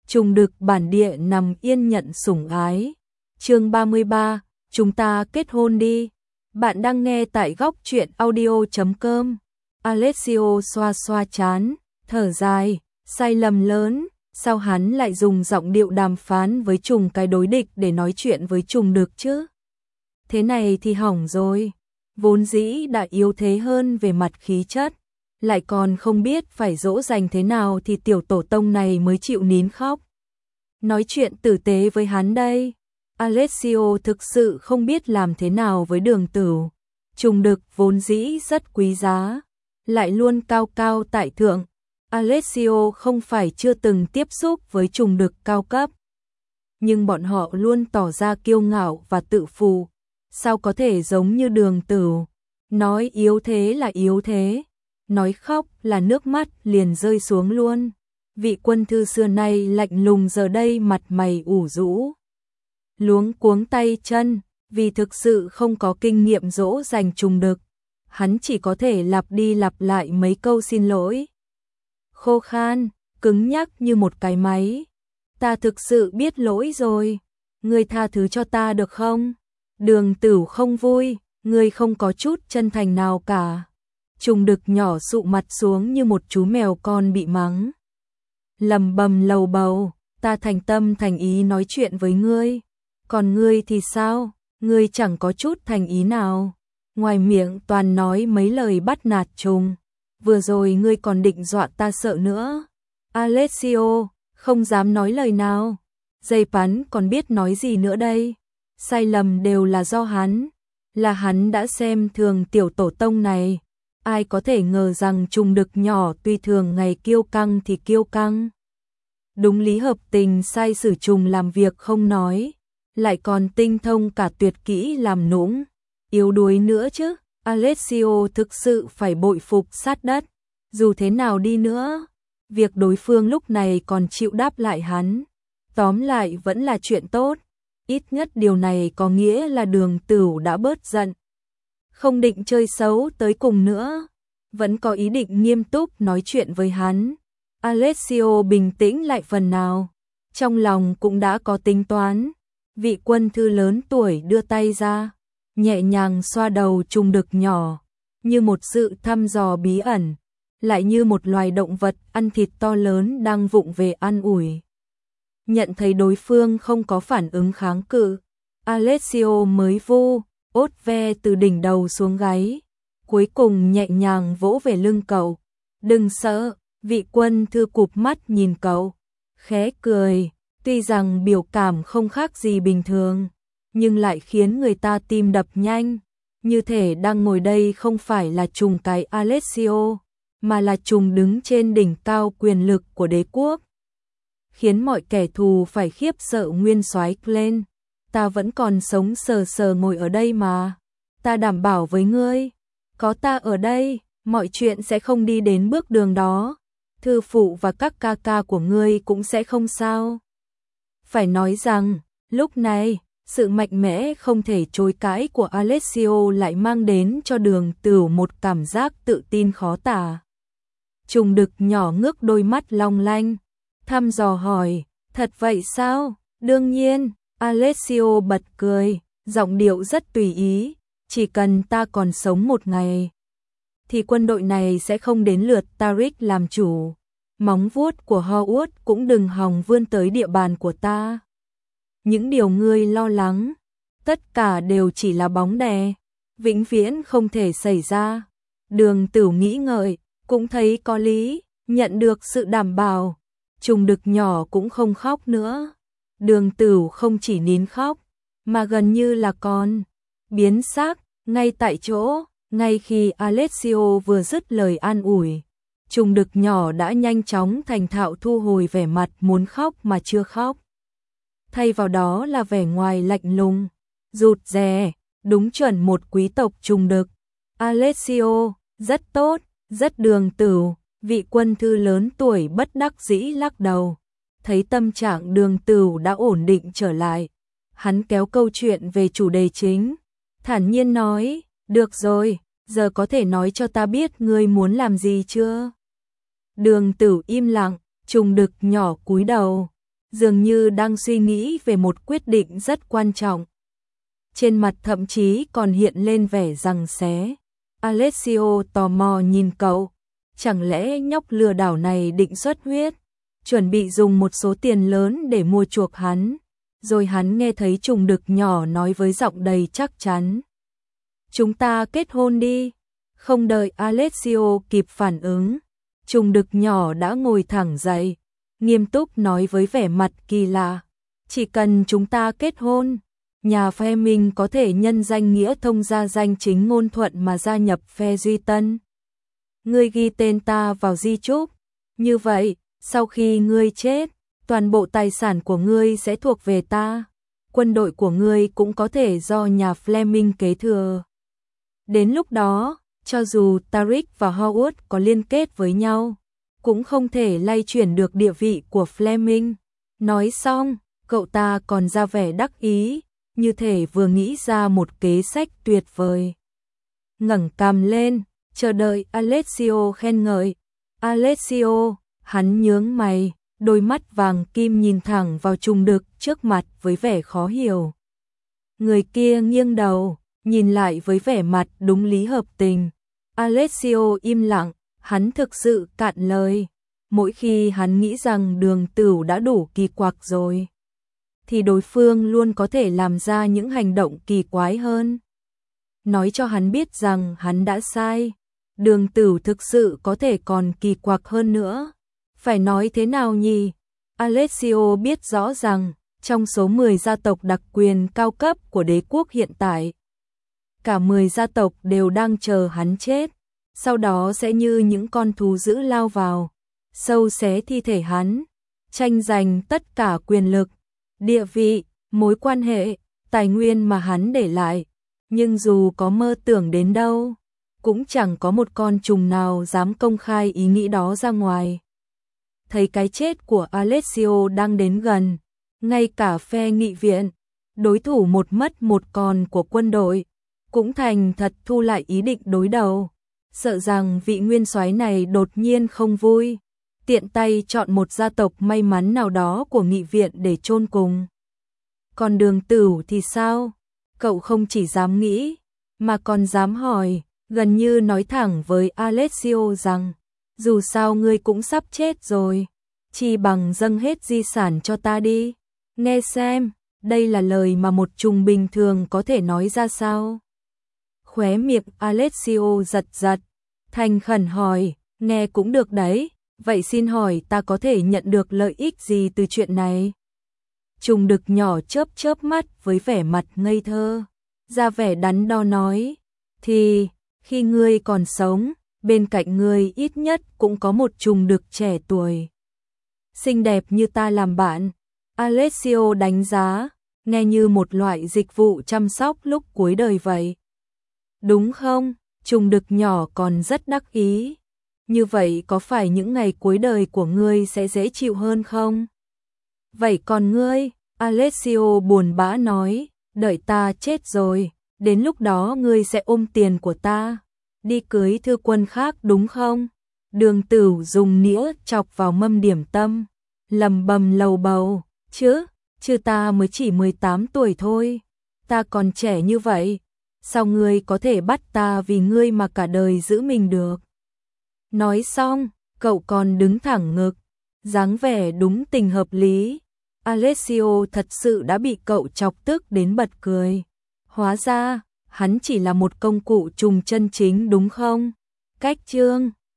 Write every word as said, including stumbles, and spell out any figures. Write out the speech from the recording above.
Trùng đực bản địa nằm yên nhận sủng ái. Chương ba mươi ba, chúng ta kết hôn đi. Bạn đang nghe tại góc truyện audio chấm com. Alessio xoa xoa chán, thở dài, sai lầm lớn, sao hắn lại dùng giọng điệu đàm phán với trùng cái đối địch để nói chuyện với trùng đực chứ? Thế này thì hỏng rồi, vốn dĩ đã yếu thế hơn về mặt khí chất, lại còn không biết phải dỗ dành thế nào thì tiểu tổ tông này mới chịu nín khóc. Nói chuyện tử tế với hắn đây. Alessio thực sự không biết làm thế nào với Đường Tửu. Trùng đực vốn dĩ rất quý giá, lại luôn cao cao tại thượng. Alessio không phải chưa từng tiếp xúc với trùng đực cao cấp, nhưng bọn họ luôn tỏ ra kiêu ngạo và tự phụ. Sao có thể giống như Đường Tửu, nói yếu thế là yếu thế, nói khóc là nước mắt liền rơi xuống luôn. Vị quân thư xưa nay lạnh lùng giờ đây mặt mày ủ rũ, luống cuống tay chân, vì thực sự không có kinh nghiệm dỗ dành trùng đực. Hắn chỉ có thể lặp đi lặp lại mấy câu xin lỗi khô khan, cứng nhắc như một cái máy. Ta thực sự biết lỗi rồi, ngươi tha thứ cho ta được không? Đường Tửu không vui, ngươi không có chút chân thành nào cả. Trùng đực nhỏ sụ mặt xuống như một chú mèo con bị mắng, lầm bầm lầu bầu, ta thành tâm thành ý nói chuyện với ngươi, còn ngươi thì sao? Ngươi chẳng có chút thành ý nào, ngoài miệng toàn nói mấy lời bắt nạt trùng. Vừa rồi ngươi còn định dọa ta sợ nữa. Alessio không dám nói lời nào. Dây Pán còn biết nói gì nữa đây? Sai lầm đều là do hắn, là hắn đã xem thường tiểu tổ tông này. Ai có thể ngờ rằng trùng đực nhỏ tuy thường ngày kiêu căng thì kiêu căng, đúng lý hợp tình sai sử trùng làm việc không nói, lại còn tinh thông cả tuyệt kỹ làm nũng, yếu đuối nữa chứ. Alessio thực sự phải bội phục sát đất. Dù thế nào đi nữa, việc đối phương lúc này còn chịu đáp lại hắn, tóm lại vẫn là chuyện tốt. Ít nhất điều này có nghĩa là Đường Tửu đã bớt giận, không định chơi xấu tới cùng nữa, vẫn có ý định nghiêm túc nói chuyện với hắn. Alessio bình tĩnh lại phần nào, trong lòng cũng đã có tính toán. Vị quân thư lớn tuổi đưa tay ra, nhẹ nhàng xoa đầu trùng đực nhỏ, như một sự thăm dò bí ẩn, lại như một loài động vật ăn thịt to lớn đang vụng về ăn ủi. Nhận thấy đối phương không có phản ứng kháng cự, Alessio mới vu ốt ve từ đỉnh đầu xuống gáy, cuối cùng nhẹ nhàng vỗ về lưng cậu. Đừng sợ. Vị quân thư cụp mắt nhìn cậu, khẽ cười, tuy rằng biểu cảm không khác gì bình thường, nhưng lại khiến người ta tim đập nhanh, như thể đang ngồi đây không phải là trùng cái Alessio, mà là trùng đứng trên đỉnh cao quyền lực của đế quốc, khiến mọi kẻ thù phải khiếp sợ. Nguyên soái lên, ta vẫn còn sống sờ sờ ngồi ở đây mà, ta đảm bảo với ngươi, có ta ở đây, mọi chuyện sẽ không đi đến bước đường đó. Thư phụ và các ca ca của ngươi cũng sẽ không sao. Phải nói rằng, lúc này, sự mạnh mẽ không thể chối cãi của Alessio lại mang đến cho Đường Tửu một cảm giác tự tin khó tả. Trùng đực nhỏ ngước đôi mắt long lanh, thăm dò hỏi, thật vậy sao? Đương nhiên. Alessio bật cười, giọng điệu rất tùy ý, chỉ cần ta còn sống một ngày, thì quân đội này sẽ không đến lượt Tariq làm chủ. Móng vuốt của Howard cũng đừng hòng vươn tới địa bàn của ta. Những điều ngươi lo lắng, tất cả đều chỉ là bóng đè, vĩnh viễn không thể xảy ra. Đường Tửu nghĩ ngợi, cũng thấy có lý, nhận được sự đảm bảo, trùng đực nhỏ cũng không khóc nữa. Đường Tửu không chỉ nín khóc, mà gần như là còn biến sắc, ngay tại chỗ. Ngay khi Alessio vừa dứt lời an ủi, trùng đực nhỏ đã nhanh chóng thành thạo thu hồi vẻ mặt muốn khóc mà chưa khóc. Thay vào đó là vẻ ngoài lạnh lùng, rụt rè, đúng chuẩn một quý tộc trùng đực. Alessio, rất tốt, rất. Đường Tửu, vị quân thư lớn tuổi bất đắc dĩ lắc đầu. Thấy tâm trạng Đường Tửu đã ổn định trở lại, hắn kéo câu chuyện về chủ đề chính, thản nhiên nói, được rồi, giờ có thể nói cho ta biết ngươi muốn làm gì chưa? Đường Tửu im lặng, trùng đực nhỏ cúi đầu, dường như đang suy nghĩ về một quyết định rất quan trọng. Trên mặt thậm chí còn hiện lên vẻ giằng xé. Alessio tò mò nhìn cậu, chẳng lẽ nhóc lừa đảo này định xuất huyết, chuẩn bị dùng một số tiền lớn để mua chuộc hắn. Rồi hắn nghe thấy trùng đực nhỏ nói với giọng đầy chắc chắn: chúng ta kết hôn đi. Không đợi Alessio kịp phản ứng, trùng đực nhỏ đã ngồi thẳng dậy, nghiêm túc nói với vẻ mặt kỳ lạ: chỉ cần chúng ta kết hôn, nhà phe mình có thể nhân danh nghĩa thông gia danh chính ngôn thuận mà gia nhập phe Duy Tân. Ngươi ghi tên ta vào di chúc, như vậy, sau khi ngươi chết, toàn bộ tài sản của ngươi sẽ thuộc về ta. Quân đội của ngươi cũng có thể do nhà Fleming kế thừa. Đến lúc đó, cho dù Tariq và Howard có liên kết với nhau, cũng không thể lay chuyển được địa vị của Fleming. Nói xong, cậu ta còn ra vẻ đắc ý, như thể vừa nghĩ ra một kế sách tuyệt vời. Ngẩng cằm lên, chờ đợi Alessio khen ngợi. Alessio, hắn nhướng mày, đôi mắt vàng kim nhìn thẳng vào trùng đực trước mặt với vẻ khó hiểu. Người kia nghiêng đầu, nhìn lại với vẻ mặt đúng lý hợp tình. Alessio im lặng, hắn thực sự cạn lời. Mỗi khi hắn nghĩ rằng Đường Tửu đã đủ kỳ quặc rồi, thì đối phương luôn có thể làm ra những hành động kỳ quái hơn. Nói cho hắn biết rằng hắn đã sai. Đường Tửu thực sự có thể còn kỳ quặc hơn nữa. Phải nói thế nào nhỉ? Alessio biết rõ rằng, trong số mười gia tộc đặc quyền cao cấp của đế quốc hiện tại, cả mười gia tộc đều đang chờ hắn chết, sau đó sẽ như những con thú dữ lao vào, sâu xé thi thể hắn, tranh giành tất cả quyền lực, địa vị, mối quan hệ, tài nguyên mà hắn để lại. Nhưng dù có mơ tưởng đến đâu, cũng chẳng có một con trùng nào dám công khai ý nghĩ đó ra ngoài. Thấy cái chết của Alessio đang đến gần, ngay cả phe nghị viện, đối thủ một mất một còn của quân đội, cũng thành thật thu lại ý định đối đầu, sợ rằng vị nguyên soái này đột nhiên không vui, tiện tay chọn một gia tộc may mắn nào đó của nghị viện để chôn cùng. Còn Đường Tửu thì sao? Cậu không chỉ dám nghĩ, mà còn dám hỏi, gần như nói thẳng với Alessio rằng, dù sao ngươi cũng sắp chết rồi, chỉ bằng dâng hết di sản cho ta đi. Nghe xem, đây là lời mà một trùng bình thường có thể nói ra sao? Khóe miệng Alessio giật giật, thành khẩn hỏi, nghe cũng được đấy, vậy xin hỏi ta có thể nhận được lợi ích gì từ chuyện này? Trùng đực nhỏ chớp chớp mắt với vẻ mặt ngây thơ, ra vẻ đắn đo nói, thì, khi ngươi còn sống, bên cạnh ngươi ít nhất cũng có một trùng đực trẻ tuổi, xinh đẹp như ta làm bạn. Alessio đánh giá, nghe như một loại dịch vụ chăm sóc lúc cuối đời vậy. Đúng không? Trùng đực nhỏ còn rất đắc ý. Như vậy có phải những ngày cuối đời của ngươi sẽ dễ chịu hơn không? Vậy còn ngươi? Alessio buồn bã nói, đợi ta chết rồi, đến lúc đó ngươi sẽ ôm tiền của ta, đi cưới thư quân khác đúng không? Đường Tửu dùng nĩa chọc vào mâm điểm tâm, lầm bầm lầu bầu, chứ, chứ ta mới chỉ mười tám tuổi thôi, ta còn trẻ như vậy, sao ngươi có thể bắt ta vì ngươi mà cả đời giữ mình được? Nói xong, cậu còn đứng thẳng ngực, dáng vẻ đúng tình hợp lý. Alessio thật sự đã bị cậu chọc tức đến bật cười. Hóa ra, hắn chỉ là một công cụ trùng chân chính đúng không? Cách chương